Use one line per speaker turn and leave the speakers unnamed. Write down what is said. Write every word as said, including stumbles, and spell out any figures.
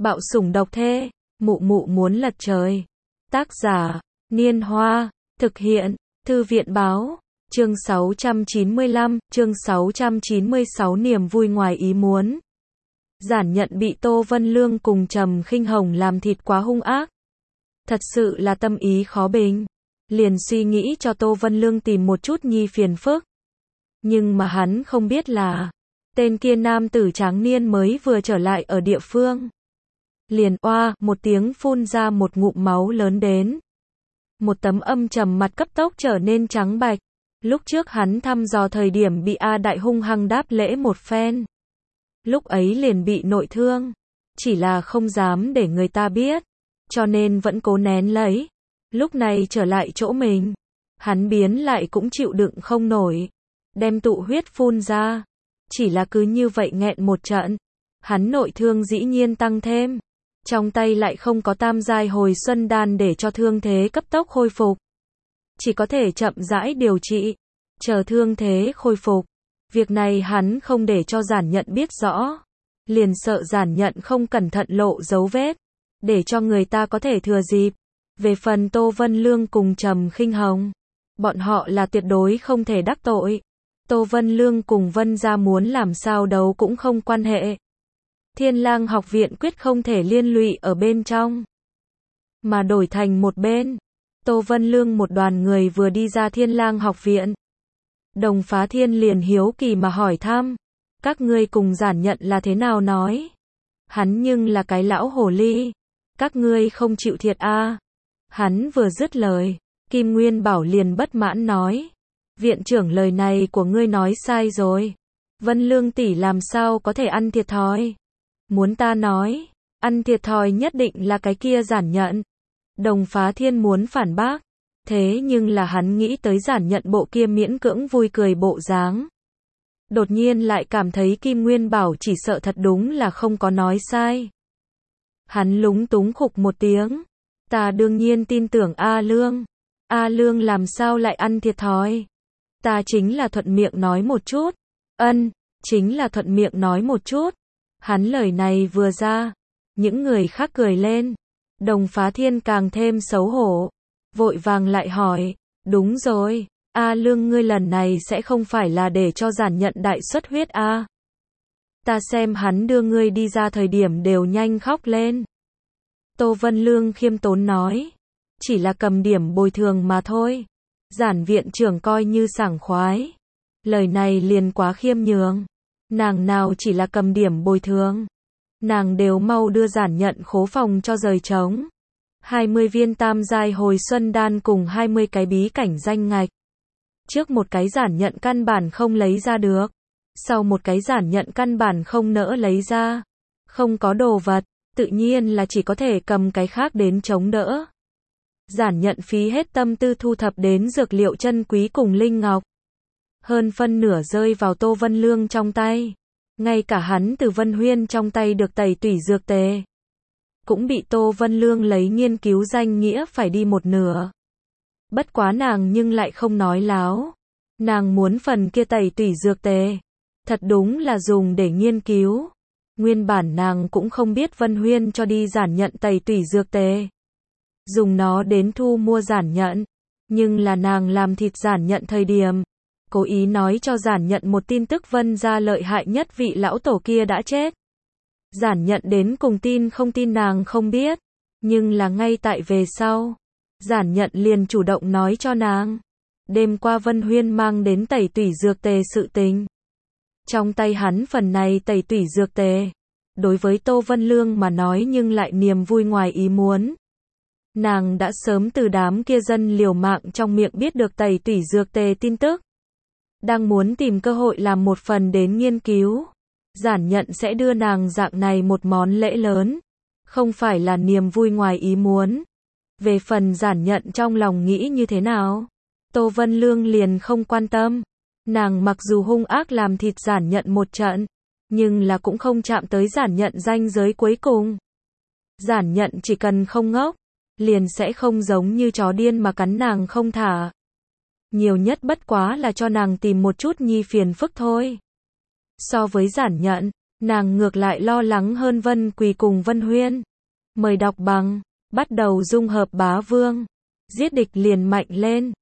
Bạo sủng độc thê, mụ mụ muốn lật trời. Tác giả, Niên Hoa, thực hiện, Thư viện Báo, chương sáu trăm chín mươi lăm, chương sáu trăm chín mươi sáu niềm vui ngoài ý muốn. Giản Nhận bị Tô Vân Lương cùng Trầm Khinh Hồng làm thịt quá hung ác. Thật sự là tâm ý khó bình. Liền suy nghĩ cho Tô Vân Lương tìm một chút nhi phiền phức. Nhưng mà hắn không biết là, tên kia nam tử tráng niên mới vừa trở lại ở địa phương. Liền oa, một tiếng phun ra một ngụm máu lớn đến. Một tấm âm trầm mặt cấp tốc trở nên trắng bạch. Lúc trước hắn thăm dò thời điểm bị A Đại hung hăng đáp lễ một phen. Lúc ấy liền bị nội thương. Chỉ là không dám để người ta biết. Cho nên vẫn cố nén lấy. Lúc này trở lại chỗ mình. Hắn biến lại cũng chịu đựng không nổi. Đem tụ huyết phun ra. Chỉ là cứ như vậy nghẹn một trận. Hắn nội thương dĩ nhiên tăng thêm. Trong tay lại không có tam giai hồi xuân đan để cho thương thế cấp tốc khôi phục. Chỉ có thể chậm rãi điều trị. Chờ thương thế khôi phục. Việc này hắn không để cho Giản Nhận biết rõ. Liền sợ Giản Nhận không cẩn thận lộ dấu vết. Để cho người ta có thể thừa dịp. Về phần Tô Vân Lương cùng Trầm Khinh Hồng. Bọn họ là tuyệt đối không thể đắc tội. Tô Vân Lương cùng Vân gia muốn làm sao đấu cũng không quan hệ. Thiên Lang học viện quyết không thể liên lụy ở bên trong. Mà đổi thành một bên. Tô Vân Lương một đoàn người vừa đi ra Thiên Lang học viện. Đồng Phá Thiên liền hiếu kỳ mà hỏi thăm. Các ngươi cùng Giản Nhận là thế nào nói? Hắn nhưng là cái lão hồ ly. Các ngươi không chịu thiệt a? À? Hắn vừa dứt lời. Kim Nguyên Bảo liền bất mãn nói. Viện trưởng lời này của ngươi nói sai rồi. Vân Lương tỷ làm sao có thể ăn thiệt thòi? Muốn ta nói, ăn thiệt thòi nhất định là cái kia Giản Nhận. Đồng Phá Thiên muốn phản bác. Thế nhưng là hắn nghĩ tới Giản Nhận bộ kia miễn cưỡng vui cười bộ dáng. Đột nhiên lại cảm thấy Kim Nguyên Bảo chỉ sợ thật đúng là không có nói sai. Hắn lúng túng khục một tiếng. Ta đương nhiên tin tưởng A Lương. A Lương làm sao lại ăn thiệt thòi? Ta chính là thuận miệng nói một chút. Ân, chính là thuận miệng nói một chút. Hắn lời này vừa ra, những người khác cười lên. Đồng Phá Thiên càng thêm xấu hổ. Vội vàng lại hỏi, đúng rồi, A Lương ngươi lần này sẽ không phải là để cho Giản Nhận đại xuất huyết a? À? Ta xem hắn đưa ngươi đi ra thời điểm đều nhanh khóc lên. Tô Vân Lương khiêm tốn nói, chỉ là cầm điểm bồi thường mà thôi. Giản viện trưởng coi như sảng khoái. Lời này liền quá khiêm nhường. Nàng nào chỉ là cầm điểm bồi thường. Nàng đều mau đưa Giản Nhận khố phòng cho rời trống. hai mươi viên tam giai hồi xuân đan cùng hai mươi cái bí cảnh danh ngạch. Trước một cái Giản Nhận căn bản không lấy ra được. Sau một cái Giản Nhận căn bản không nỡ lấy ra. Không có đồ vật, tự nhiên là chỉ có thể cầm cái khác đến chống đỡ. Giản Nhận phí hết tâm tư thu thập đến dược liệu chân quý cùng linh ngọc. Hơn phân nửa rơi vào Tô Vân Lương trong tay. Ngay cả hắn từ Vân Huyên trong tay được tẩy tủy dược tề. Cũng bị Tô Vân Lương lấy nghiên cứu danh nghĩa phải đi một nửa. Bất quá nàng nhưng lại không nói láo. Nàng muốn phần kia tẩy tủy dược tề. Thật đúng là dùng để nghiên cứu. Nguyên bản nàng cũng không biết Vân Huyên cho đi Giản Nhận tẩy tủy dược tề. Dùng nó đến thu mua Giản Nhận. Nhưng là nàng làm thịt Giản Nhận thời điểm. Cố ý nói cho Giản Nhận một tin tức Vân gia lợi hại nhất vị lão tổ kia đã chết. Giản Nhận đến cùng tin không tin nàng không biết. Nhưng là ngay tại về sau. Giản Nhận liền chủ động nói cho nàng. Đêm qua Vân Huyên mang đến tẩy tủy dược tề sự tình. Trong tay hắn phần này tẩy tủy dược tề. Đối với Tô Vân Lương mà nói nhưng lại niềm vui ngoài ý muốn. Nàng đã sớm từ đám kia dân liều mạng trong miệng biết được tẩy tủy dược tề tin tức. Đang muốn tìm cơ hội làm một phần đến nghiên cứu. Giản Nhận sẽ đưa nàng dạng này một món lễ lớn. Không phải là niềm vui ngoài ý muốn. Về phần Giản Nhận trong lòng nghĩ như thế nào? Tô Vân Lương liền không quan tâm. Nàng mặc dù hung ác làm thịt Giản Nhận một trận. Nhưng là cũng không chạm tới Giản Nhận ranh giới cuối cùng. Giản Nhận chỉ cần không ngốc. Liền sẽ không giống như chó điên mà cắn nàng không thả. Nhiều nhất bất quá là cho nàng tìm một chút nhi phiền phức thôi. So với Giản Nhận, Nàng ngược lại lo lắng hơn Vân Quỳ cùng Vân Huyên. Mời đọc bằng, bắt đầu dung hợp bá vương. Giết địch liền mạnh lên.